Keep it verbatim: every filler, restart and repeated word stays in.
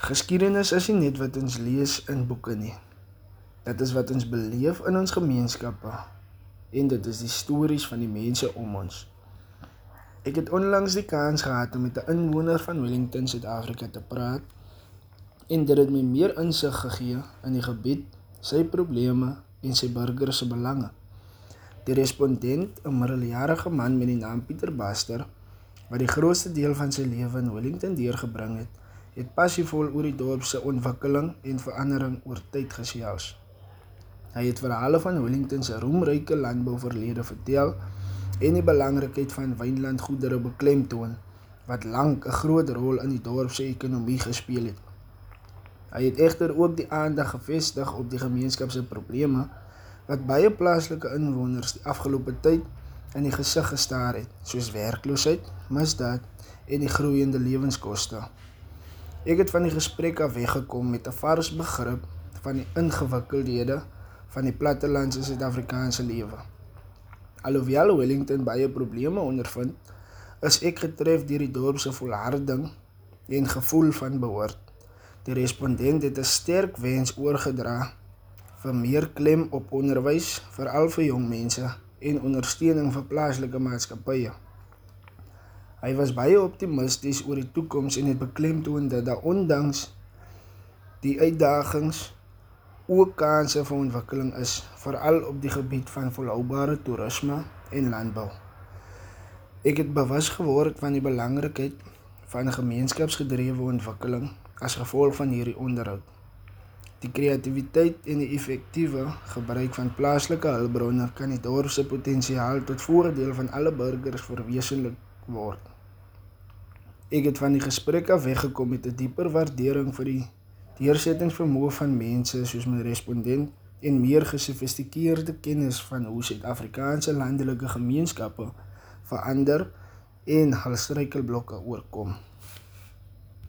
Geskiedenis is nie net wat ons lees in boeke nie. Dit is wat ons beleef in ons gemeenskappe en dit is die stories van die mense om ons. Ek het onlangs die kans gehad om met 'n inwoner van Wellington, Suid-Afrika te praat en dit het my meer insig gegee in die gebied, sy probleme en sy burgers se belange. Die respondent, 'n middeljarige man met die naam Pieter Baster, wat die grootste deel van sy lewe in Wellington deurgebring het, het passievol oor die dorp se ontwikkeling en verandering oor tyd gesels. Hy het verhale van Wellington se roemryke landbouverlede vertel en die belangrikheid van wynlandgoedere beklemtoon, wat lank 'n groot rol in die dorp se ekonomie gespeel het. Hy het egter ook die aandag gefestig op die gemeenskap se probleme, wat baie plaaslike inwoners die afgelope tyd in die gesig gestaar het, soos werkloosheid, misdaad en die groeiende lewenskoste. Ek het van die gesprek af weggekom met 'n vars begrip van die ingewikkeldhede van die plattelandse Suid-Afrikaanse lewe. Alhoewel Wellington baie probleme ondervind, is ek getref deur die dorp se volharding en gevoel van behoort. Die respondent het 'n sterk wens oorgedra vir meer klem op onderwys, veral vir jong mense, en ondersteuning vir plaaslike maatskappye. Hy was baie optimisties oor die toekoms en het beklemtoon dat daar ondanks die uitdagings ook kanse vir ontwikkeling is, veral op die gebied van volhoubare toerisme en landbou. Ek het bewus geword van die belangrikheid van gemeenskapsgedrewe ontwikkeling as gevolg van hierdie onderhoud. Die kreatiwiteit en die effektiewe gebruik van plaaslike hulpbronne kan die dorp se potensiaal tot voordeel van alle burgers verwesenlik word. Ek het van die gesprek af weggekom met 'n dieper waardering vir die deursettingsvermoë van mense soos my respondent en meer gesofistikeerde kennis van hoe Suid-Afrikaanse landelike gemeenskappe verander en hul struikelblokke oorkom.